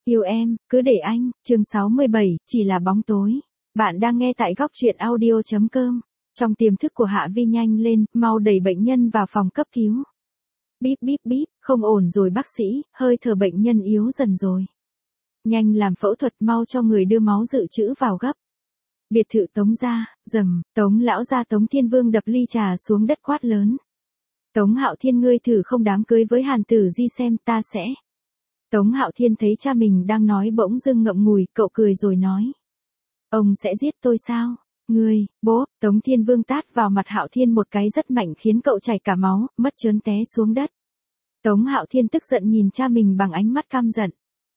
Yêu em, cứ để anh, chương 67, chỉ là bóng tối. Bạn đang nghe tại góc truyện audio.com. Trong tiềm thức của Hạ Vi nhanh lên, mau đẩy bệnh nhân vào phòng cấp cứu. Bíp bíp bíp, không ổn rồi bác sĩ, hơi thở bệnh nhân yếu dần rồi. Nhanh làm phẫu thuật, mau cho người đưa máu dự trữ vào gấp. Biệt thự Tống gia, rầm, Tống lão gia Tống Thiên Vương đập ly trà xuống đất quát lớn. Tống Hạo Thiên, ngươi thử không đám cưới với Hàn Tử Di xem, ta sẽ. Tống Hạo Thiên thấy cha mình đang nói bỗng dưng ngậm ngùi, cậu cười rồi nói. Ông sẽ giết tôi sao? Ngươi, bố, Tống Thiên Vương tát vào mặt Hạo Thiên một cái rất mạnh khiến cậu chảy cả máu, mất trớn té xuống đất. Tống Hạo Thiên tức giận nhìn cha mình bằng ánh mắt căm giận.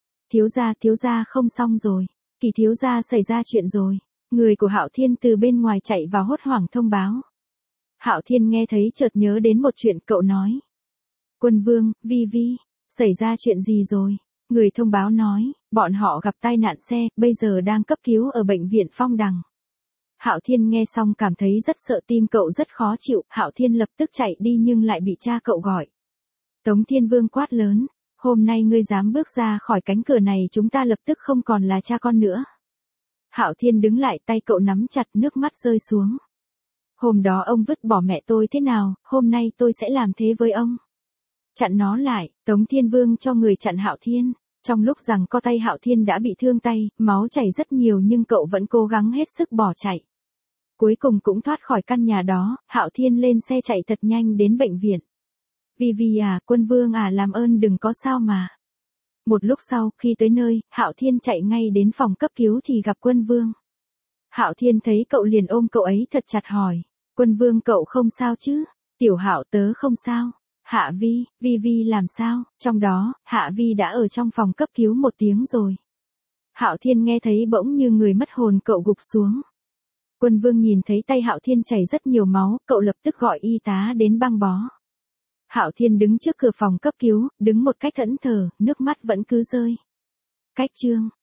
Thiếu gia không xong rồi, Kỳ thiếu gia xảy ra chuyện rồi. Người của Hạo Thiên từ bên ngoài chạy vào hốt hoảng thông báo. Hạo Thiên nghe thấy chợt nhớ đến một chuyện, cậu nói. Quân Vương, Vi Vi, xảy ra chuyện gì rồi? Người thông báo nói, bọn họ gặp tai nạn xe, bây giờ đang cấp cứu ở bệnh viện Phong Đằng. Hạo Thiên nghe xong cảm thấy rất sợ, tim cậu rất khó chịu, Hạo Thiên lập tức chạy đi nhưng lại bị cha cậu gọi. Tống Thiên Vương quát lớn, hôm nay ngươi dám bước ra khỏi cánh cửa này chúng ta lập tức không còn là cha con nữa. Hạo Thiên đứng lại, tay cậu nắm chặt, nước mắt rơi xuống. Hôm đó ông vứt bỏ mẹ tôi thế nào, hôm nay tôi sẽ làm thế với ông. Chặn nó lại, Tống Thiên Vương cho người chặn Hạo Thiên. Trong lúc giằng co tay Hạo Thiên đã bị thương tay, máu chảy rất nhiều nhưng cậu vẫn cố gắng hết sức bỏ chạy. Cuối cùng cũng thoát khỏi căn nhà đó, Hạo Thiên lên xe chạy thật nhanh đến bệnh viện. Vi Vi à, Quân Vương à, làm ơn đừng có sao mà. Một lúc sau, khi tới nơi, Hạo Thiên chạy ngay đến phòng cấp cứu thì gặp Quân Vương. Hạo Thiên thấy cậu liền ôm cậu ấy thật chặt hỏi, Quân Vương cậu không sao chứ? Tiểu Hạo tớ không sao. Hạ Vi, Vi Vi làm sao? Trong đó, Hạ Vi đã ở trong phòng cấp cứu 1 tiếng rồi. Hạo Thiên nghe thấy bỗng như người mất hồn, cậu gục xuống. Quân Vương nhìn thấy tay Hạo Thiên chảy rất nhiều máu, cậu lập tức gọi y tá đến băng bó. Hạo Thiên đứng trước cửa phòng cấp cứu, đứng một cách thẫn thờ, nước mắt vẫn cứ rơi. Cách chương